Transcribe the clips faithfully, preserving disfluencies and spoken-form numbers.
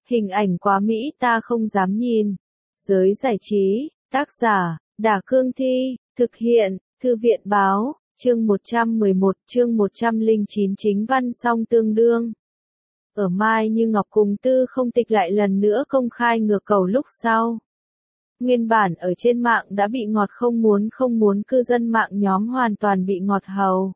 Hình ảnh quá mỹ ta không dám nhìn. Giới giải trí, tác giả, Đả Cương Thi, thực hiện, Thư viện Báo, chương một trăm mười một, chương một trăm lẻ chín chính văn song tương đương. Ở Mai Như Ngọc cùng Tư Không Tịch lại lần nữa công khai ngược cầu lúc sau. Nguyên bản ở trên mạng đã bị ngọt không muốn không muốn cư dân mạng nhóm hoàn toàn bị ngọt hầu.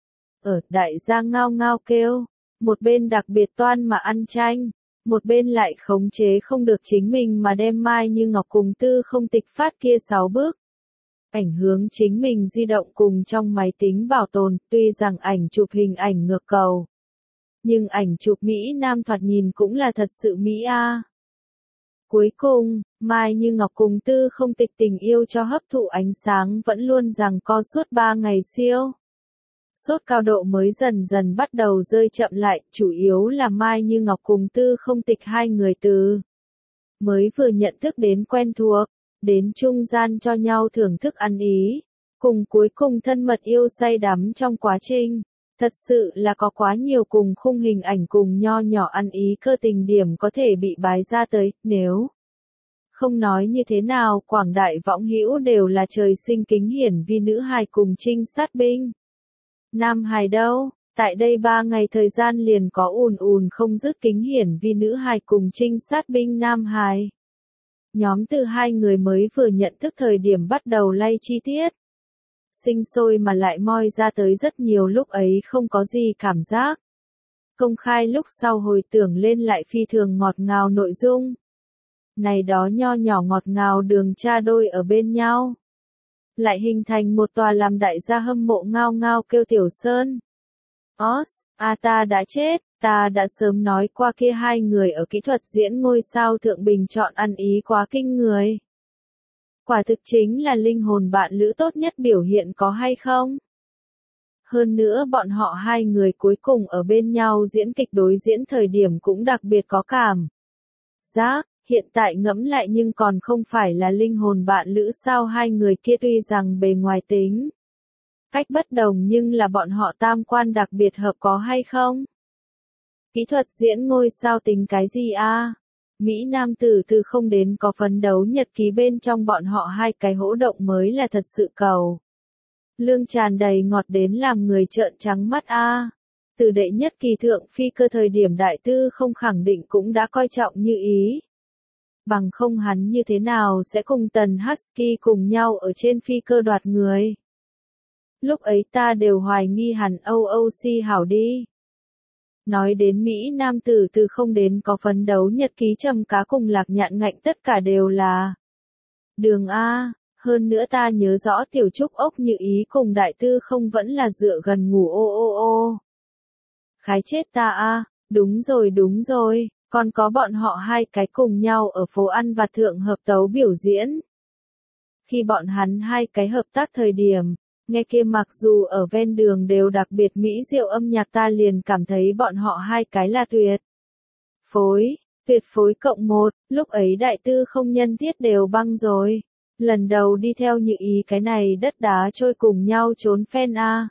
Ở đại gia ngao ngao kêu, một bên đặc biệt toan mà ăn chanh, một bên lại khống chế không được chính mình mà đem Mai Như Ngọc cùng Tư Không Tịch phát kia sáu bước. Ảnh hướng chính mình di động cùng trong máy tính bảo tồn, tuy rằng ảnh chụp hình ảnh ngược cầu. Nhưng ảnh chụp Mỹ Nam thoạt nhìn cũng là thật sự Mỹ a. Cuối cùng, Mai Như Ngọc cùng Tư Không Tịch tình yêu cho hấp thụ ánh sáng vẫn luôn giằng co suốt ba ngày siêu. Sốt cao độ mới dần dần bắt đầu rơi chậm lại, chủ yếu là Mai Như Ngọc cùng Tư Không Tịch hai người từ mới vừa nhận thức đến quen thuộc, đến trung gian cho nhau thưởng thức ăn ý, cùng cuối cùng thân mật yêu say đắm trong quá trình. Thật sự là có quá nhiều cùng khung hình ảnh cùng nho nhỏ ăn ý cơ tình điểm có thể bị bái ra tới, nếu không nói như thế nào quảng đại võng hữu đều là trời sinh kính hiển vi nữ hài cùng trinh sát binh. Nam hài đâu, tại đây ba ngày thời gian liền có ùn ùn không dứt kính hiển vi nữ hài cùng trinh sát binh nam hài. Nhóm từ hai người mới vừa nhận thức thời điểm bắt đầu lay chi tiết. Sinh sôi mà lại moi ra tới rất nhiều lúc ấy không có gì cảm giác. Công khai lúc sau hồi tưởng lên lại phi thường ngọt ngào nội dung. Này đó nho nhỏ ngọt ngào đường cha đôi ở bên nhau. Lại hình thành một tòa làm đại gia hâm mộ ngao ngao kêu Tiểu Sơn. Os, a ta đã chết, ta đã sớm nói qua kia hai người ở kỹ thuật diễn ngôi sao thượng bình chọn ăn ý quá kinh người. Quả thực chính là linh hồn bạn lữ tốt nhất biểu hiện có hay không? Hơn nữa bọn họ hai người cuối cùng ở bên nhau diễn kịch đối diễn thời điểm cũng đặc biệt có cảm giác, hiện tại ngẫm lại nhưng còn không phải là linh hồn bạn lữ sao hai người kia tuy rằng bề ngoài tính cách bất đồng nhưng là bọn họ tam quan đặc biệt hợp có hay không? Kỹ thuật diễn ngôi sao tính cái gì a? Mỹ Nam tử từ không đến có phấn đấu nhật ký bên trong bọn họ hai cái hỗ động mới là thật sự cầu. Lương tràn đầy ngọt đến làm người trợn trắng mắt a. Từ đệ nhất kỳ thượng phi cơ thời điểm đại tư không khẳng định cũng đã coi trọng như ý. Bằng không hắn như thế nào sẽ cùng Tần Husky cùng nhau ở trên phi cơ đoạt người. Lúc ấy ta đều hoài nghi hắn âu âu si hảo đi. Nói đến Mỹ Nam tử từ không đến có phấn đấu nhật ký trầm cá cùng lạc nhạn ngạnh tất cả đều là đường A, hơn nữa ta nhớ rõ tiểu trúc ốc như ý cùng đại tư không vẫn là dựa gần ngủ ô ô ô. Khái chết ta A, đúng rồi đúng rồi, còn có bọn họ hai cái cùng nhau ở phố ăn vặt thượng hợp tấu biểu diễn. Khi bọn hắn hai cái hợp tác thời điểm, nghe kia mặc dù ở ven đường đều đặc biệt mỹ diệu âm nhạc ta liền cảm thấy bọn họ hai cái là tuyệt. Phối, tuyệt phối cộng một, lúc ấy đại tư không nhân thiết đều băng rồi. Lần đầu đi theo như ý cái này đất đá trôi cùng nhau trốn phen a.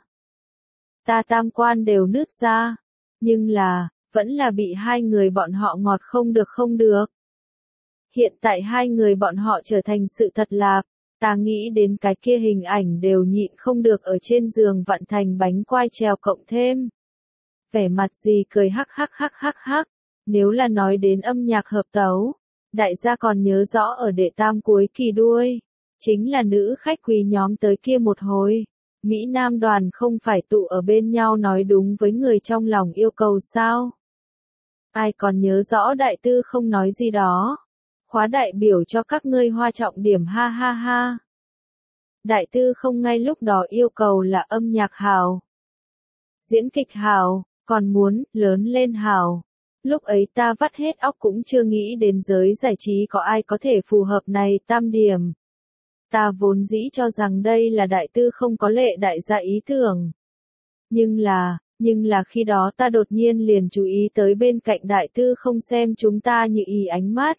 Ta tam quan đều nứt ra. Nhưng là, vẫn là bị hai người bọn họ ngọt không được không được. Hiện tại hai người bọn họ trở thành sự thật là, ta nghĩ đến cái kia hình ảnh đều nhịn không được ở trên giường vặn thành bánh quai trèo cộng thêm. Vẻ mặt gì cười hắc hắc hắc hắc hắc. Nếu là nói đến âm nhạc hợp tấu, đại gia còn nhớ rõ ở đệ tam cuối kỳ đuôi. Chính là nữ khách quý nhóm tới kia một hồi. Mỹ Nam đoàn không phải tụ ở bên nhau nói đúng với người trong lòng yêu cầu sao? Ai còn nhớ rõ đại tư không nói gì đó? Khóa đại biểu cho các ngươi hoa trọng điểm ha ha ha. Đại tư không ngay lúc đó yêu cầu là âm nhạc hào. Diễn kịch hào, còn muốn, lớn lên hào. Lúc ấy ta vắt hết óc cũng chưa nghĩ đến giới giải trí có ai có thể phù hợp này tam điểm. Ta vốn dĩ cho rằng đây là đại tư không có lệ đại gia ý tưởng. Nhưng là, nhưng là khi đó ta đột nhiên liền chú ý tới bên cạnh đại tư không xem chúng ta như ý ánh mắt.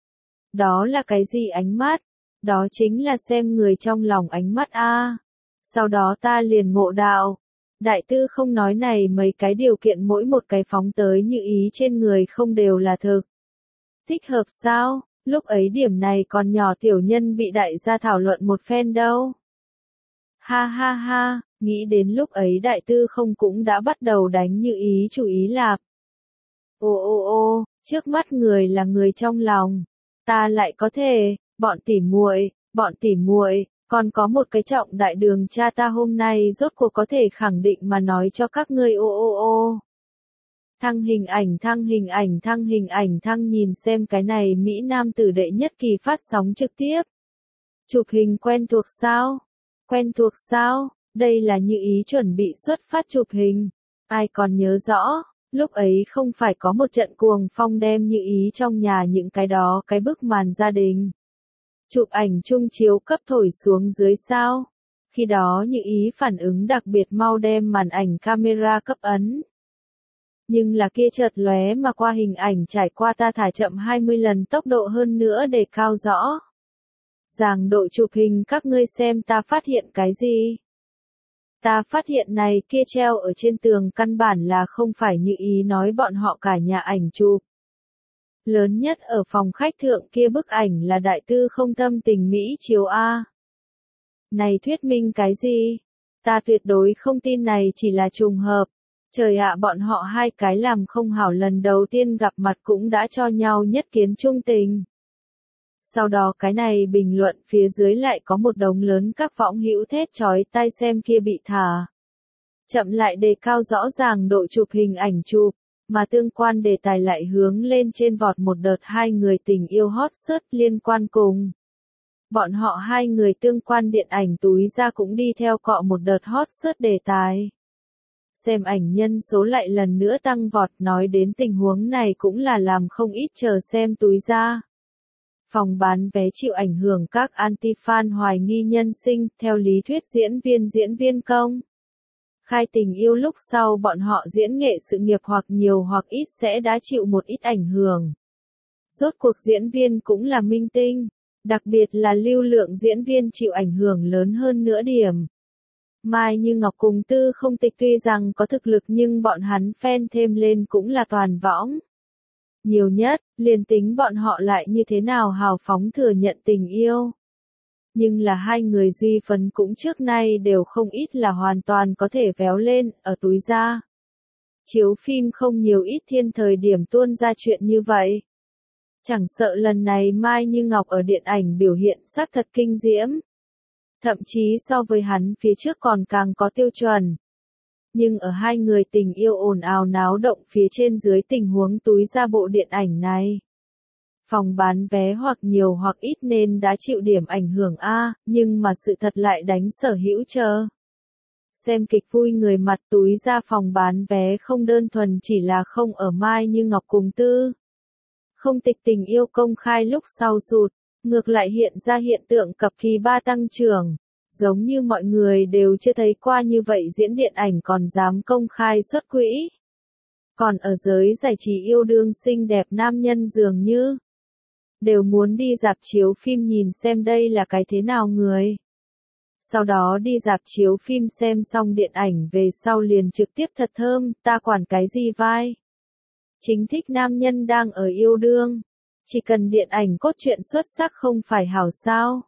Đó là cái gì ánh mắt? Đó chính là xem người trong lòng ánh mắt a. Sau đó ta liền ngộ đạo. Đại tư không nói này mấy cái điều kiện mỗi một cái phóng tới như ý trên người không đều là thực. Thích hợp sao? Lúc ấy điểm này còn nhỏ tiểu nhân bị đại gia thảo luận một phen đâu. Ha ha ha, nghĩ đến lúc ấy đại tư không cũng đã bắt đầu đánh như ý chủ ý lạp. Ô ô ô, trước mắt người là người trong lòng. Ta lại có thể, bọn tỉ muội, bọn tỉ muội, còn có một cái trọng đại đường cha ta hôm nay rốt cuộc có thể khẳng định mà nói cho các ngươi ô ô ô. Thăng hình ảnh thăng hình ảnh thăng hình ảnh thăng nhìn xem cái này Mỹ Nam tử đệ nhất kỳ phát sóng trực tiếp. Chụp hình quen thuộc sao? Quen thuộc sao? Đây là Như Ý chuẩn bị xuất phát chụp hình. Ai còn nhớ rõ, lúc ấy không phải có một trận cuồng phong đem Như Ý trong nhà những cái đó cái bức màn gia đình. Chụp ảnh chung chiếu cấp thổi xuống dưới sao? Khi đó Như Ý phản ứng đặc biệt mau đem màn ảnh camera cấp ấn. Nhưng là kia chợt lóe mà qua hình ảnh trải qua ta thả chậm hai mươi lần tốc độ hơn nữa để cao rõ. Giảng độ chụp hình các ngươi xem ta phát hiện cái gì? Ta phát hiện này kia treo ở trên tường căn bản là không phải Như Ý nói bọn họ cả nhà ảnh chụp. Lớn nhất ở phòng khách thượng kia bức ảnh là đại tư không tâm tình Mỹ chiếu A. Này thuyết minh cái gì? Ta tuyệt đối không tin này chỉ là trùng hợp. Trời ạ, bọn họ hai cái làm không hảo lần đầu tiên gặp mặt cũng đã cho nhau nhất kiến trung tình. Sau đó cái này bình luận phía dưới lại có một đống lớn các võng hữu thét chói tai xem kia bị thả. Chậm lại đề cao rõ ràng độ chụp hình ảnh chụp, mà tương quan đề tài lại hướng lên trên vọt một đợt hai người tình yêu hot search liên quan cùng. Bọn họ hai người tương quan điện ảnh túi ra cũng đi theo cọ một đợt hot search đề tài. Xem ảnh nhân số lại lần nữa tăng vọt, nói đến tình huống này cũng là làm không ít chờ xem túi ra. Phòng bán vé chịu ảnh hưởng các anti-fan hoài nghi nhân sinh, theo lý thuyết diễn viên diễn viên công. Khai tình yêu lúc sau bọn họ diễn nghệ sự nghiệp hoặc nhiều hoặc ít sẽ đã chịu một ít ảnh hưởng. Rốt cuộc diễn viên cũng là minh tinh, đặc biệt là lưu lượng diễn viên chịu ảnh hưởng lớn hơn nữa điểm. Mai Như Ngọc cùng Tư Không Tịch tuy rằng có thực lực nhưng bọn hắn fan thêm lên cũng là toàn võng. Nhiều nhất, liền tính bọn họ lại như thế nào hào phóng thừa nhận tình yêu. Nhưng là hai người duy phấn cũng trước nay đều không ít là hoàn toàn có thể véo lên, ở túi ra. Chiếu phim không nhiều ít thiên thời điểm tuôn ra chuyện như vậy. Chẳng sợ lần này Mai Như Ngọc ở điện ảnh biểu hiện sắc thật kinh diễm. Thậm chí so với hắn phía trước còn càng có tiêu chuẩn. Nhưng ở hai người tình yêu ồn ào náo động phía trên dưới tình huống túi ra bộ điện ảnh này. Phòng bán vé hoặc nhiều hoặc ít nên đã chịu điểm ảnh hưởng A, nhưng mà sự thật lại đánh sở hữu chờ. Xem kịch vui người mặt túi ra phòng bán vé không đơn thuần chỉ là không ở Mai Như Ngọc cùng Tư. Không Tịch tình yêu công khai lúc sau sụt, ngược lại hiện ra hiện tượng cập kỳ ba tăng trưởng. Giống như mọi người đều chưa thấy qua như vậy diễn điện ảnh còn dám công khai xuất quỹ. Còn ở giới giải trí yêu đương xinh đẹp nam nhân dường như đều muốn đi rạp chiếu phim nhìn xem đây là cái thế nào người. Sau đó đi rạp chiếu phim xem xong điện ảnh về sau liền trực tiếp thật thơm, ta quản cái gì vai. Chính thích nam nhân đang ở yêu đương. Chỉ cần điện ảnh cốt truyện xuất sắc không phải hảo sao.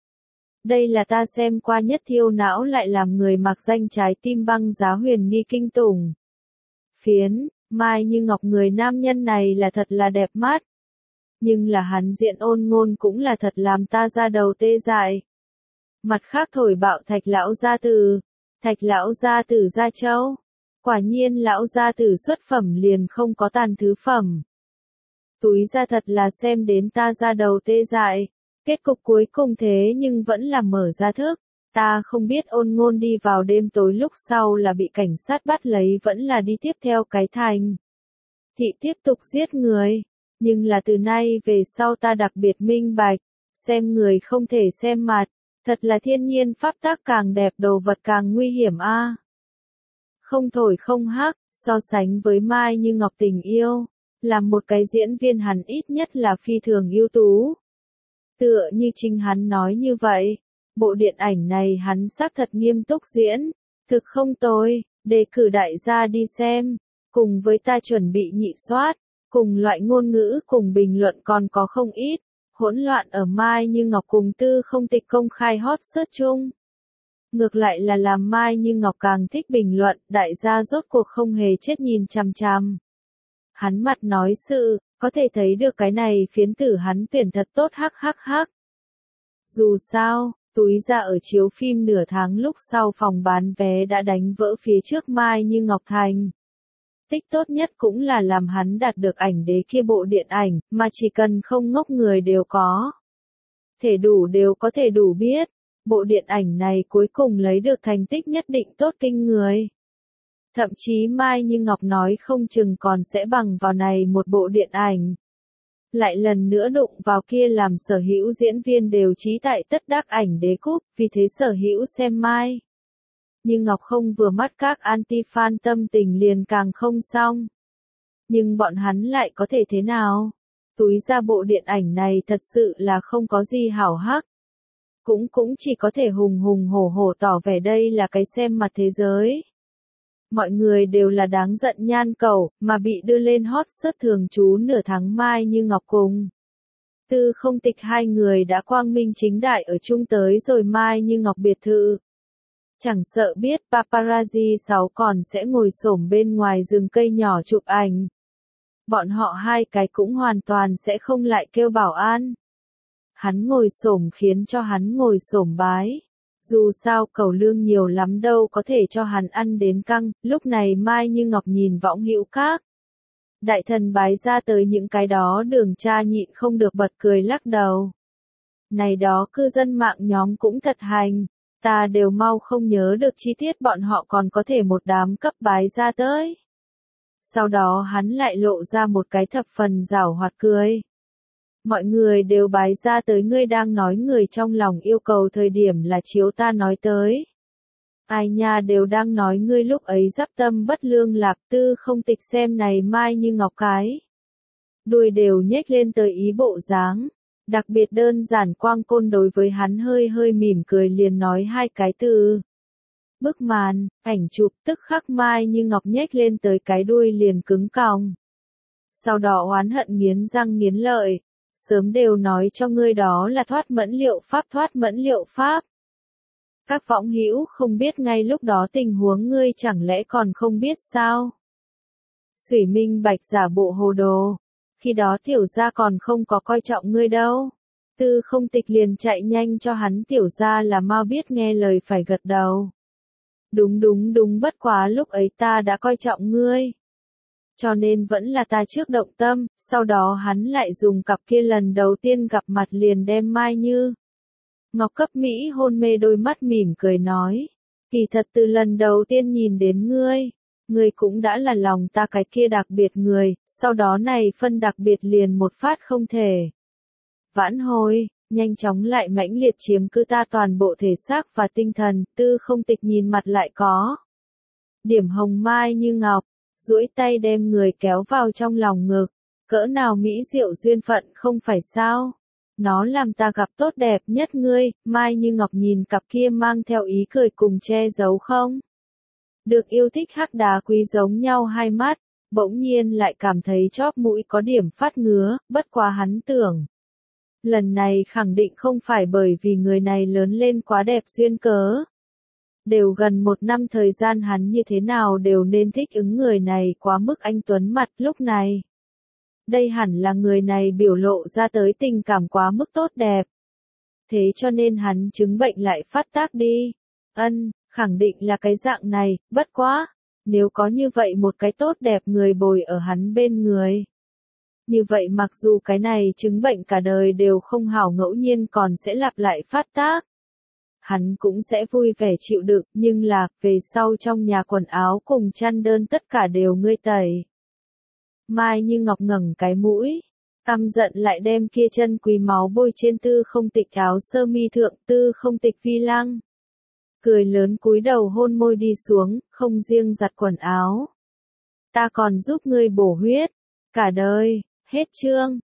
Đây là ta xem qua nhất thiêu não lại làm người mặc danh trái tim băng giá huyền nghi kinh tủng. Phiến, Mai Như Ngọc người nam nhân này là thật là đẹp mắt. Nhưng là hắn diện ôn ngôn cũng là thật làm ta ra đầu tê dại. Mặt khác thổi bạo Thạch lão gia tử, Thạch lão gia tử Gia Châu. Quả nhiên lão gia tử xuất phẩm liền không có tàn thứ phẩm. Túi ra thật là xem đến ta ra đầu tê dại. Kết cục cuối cùng thế nhưng vẫn là mở ra thức. Ta không biết ôn ngôn đi vào đêm tối lúc sau là bị cảnh sát bắt lấy vẫn là đi tiếp theo cái thành. Thị tiếp tục giết người. Nhưng là từ nay về sau ta đặc biệt minh bạch. Xem người không thể xem mặt. Thật là thiên nhiên pháp tắc càng đẹp đồ vật càng nguy hiểm a. À. Không thổi không hắc, so sánh với Mai Như Ngọc tình yêu. Làm một cái diễn viên hắn ít nhất là phi thường ưu tú. Tựa như chính hắn nói như vậy, bộ điện ảnh này hắn xác thật nghiêm túc diễn, thực không tồi, đề cử đại gia đi xem, cùng với ta chuẩn bị nhị soát, Cùng loại ngôn ngữ cùng bình luận còn có không ít, hỗn loạn ở Mai Như Ngọc cùng Tư Không Tịch công khai hot search chung. Ngược lại là làm Mai Như Ngọc càng thích bình luận, đại gia rốt cuộc không hề chết nhìn chằm chằm. Hắn mặt nói sự, có thể thấy được cái này phiến tử hắn tuyển thật tốt hắc hắc hắc. Dù sao, túi ra ở chiếu phim nửa tháng lúc sau phòng bán vé đã đánh vỡ phía trước Mai Như Ngọc thành. Tích tốt nhất cũng là làm hắn đạt được ảnh đế kia bộ điện ảnh, mà chỉ cần không ngốc người đều có. Thể đủ đều có thể đủ biết, bộ điện ảnh này cuối cùng lấy được thành tích nhất định tốt kinh người. Thậm chí Mai Như Ngọc nói không chừng còn sẽ bằng vào này một bộ điện ảnh. Lại lần nữa đụng vào kia làm sở hữu diễn viên đều trí tại tất đắc ảnh đế cúp, vì thế sở hữu xem Mai Như Ngọc không vừa mắt các anti-fan tâm tình liền càng không xong. Nhưng bọn hắn lại có thể thế nào? Túi ra bộ điện ảnh này thật sự là không có gì hảo hắc. Cũng cũng chỉ có thể hùng hùng hổ hổ tỏ vẻ đây là cái xem mặt thế giới. Mọi người đều là đáng giận nhan cầu, mà bị đưa lên hot search thường trú nửa tháng Mai Như Ngọc cùng Tư Không Tịch hai người đã quang minh chính đại ở chung tới rồi Mai Như Ngọc biệt thự. Chẳng sợ biết paparazzi sáu còn sẽ ngồi xổm bên ngoài rừng cây nhỏ chụp ảnh. Bọn họ hai cái cũng hoàn toàn sẽ không lại kêu bảo an. Hắn ngồi xổm khiến cho hắn ngồi xổm bái. Dù sao cầu lương nhiều lắm đâu có thể cho hắn ăn đến căng, lúc này Mai Như Ngọc nhìn võng hữu các. Đại thần bái ra tới những cái đó đường cha nhịn không được bật cười lắc đầu. Này đó cư dân mạng nhóm cũng thật hành, ta đều mau không nhớ được chi tiết bọn họ còn có thể một đám cấp bái ra tới. Sau đó hắn lại lộ ra một cái thập phần giảo hoạt cười. Mọi người đều bái ra tới ngươi đang nói người trong lòng yêu cầu thời điểm là chiếu ta nói tới. Ai nha đều đang nói ngươi lúc ấy dắp tâm bất lương lạp Tư Không Tịch xem này Mai Như Ngọc cái. Đuôi đều nhếch lên tới ý bộ dáng. Đặc biệt đơn giản quang côn đối với hắn hơi hơi mỉm cười liền nói hai cái từ. Bức màn, ảnh chụp tức khắc Mai Như Ngọc nhếch lên tới cái đuôi liền cứng còng. Sau đó oán hận nghiến răng nghiến lợi. Sớm đều nói cho ngươi đó là thoát mẫn liệu pháp thoát mẫn liệu pháp. Các võng hữu không biết ngay lúc đó tình huống ngươi chẳng lẽ còn không biết sao? Xủy minh bạch giả bộ hồ đồ. Khi đó tiểu gia còn không có coi trọng ngươi đâu. Tư Không Tịch liền chạy nhanh cho hắn tiểu gia là mau biết nghe lời phải gật đầu. Đúng đúng đúng bất quá lúc ấy ta đã coi trọng ngươi. Cho nên vẫn là ta trước động tâm, sau đó hắn lại dùng cặp kia lần đầu tiên gặp mặt liền đem Mai Như Ngọc cấp Mỹ hôn mê đôi mắt mỉm cười nói. Kỳ thật từ lần đầu tiên nhìn đến ngươi, ngươi cũng đã là lòng ta cái kia đặc biệt người, sau đó này phân đặc biệt liền một phát không thể. Vãn hồi, nhanh chóng lại mãnh liệt chiếm cứ ta toàn bộ thể xác và tinh thần, Tư Không Tịch nhìn mặt lại có điểm hồng Mai Như Ngọc. Duỗi tay đem người kéo vào trong lòng ngực, cỡ nào mỹ diệu duyên phận không phải sao? Nó làm ta gặp tốt đẹp nhất ngươi, Mai Như Ngọc nhìn cặp kia mang theo ý cười cùng che giấu không? Được yêu thích hắc đá quý giống nhau hai mắt, bỗng nhiên lại cảm thấy chóp mũi có điểm phát ngứa, bất quá hắn tưởng. Lần này khẳng định không phải bởi vì người này lớn lên quá đẹp duyên cớ. Đều gần một năm thời gian hắn như thế nào đều nên thích ứng người này quá mức anh tuấn mặt lúc này. Đây hẳn là người này biểu lộ ra tới tình cảm quá mức tốt đẹp. Thế cho nên hắn chứng bệnh lại phát tác đi. Ân, khẳng định là cái dạng này, bất quá. Nếu có như vậy một cái tốt đẹp người bồi ở hắn bên người. Như vậy mặc dù cái này chứng bệnh cả đời đều không hảo ngẫu nhiên còn sẽ lặp lại phát tác. Hắn cũng sẽ vui vẻ chịu đựng, nhưng là, về sau trong nhà quần áo cùng chăn đơn tất cả đều ngươi tẩy. Mai Như Ngọc ngẩng cái mũi, căm giận lại đem kia chân quý máu bôi trên Tư Không Tịch áo sơ mi thượng, Tư Không Tịch vi lăng. Cười lớn cúi đầu hôn môi đi xuống, không riêng giặt quần áo. Ta còn giúp ngươi bổ huyết, cả đời, hết chương.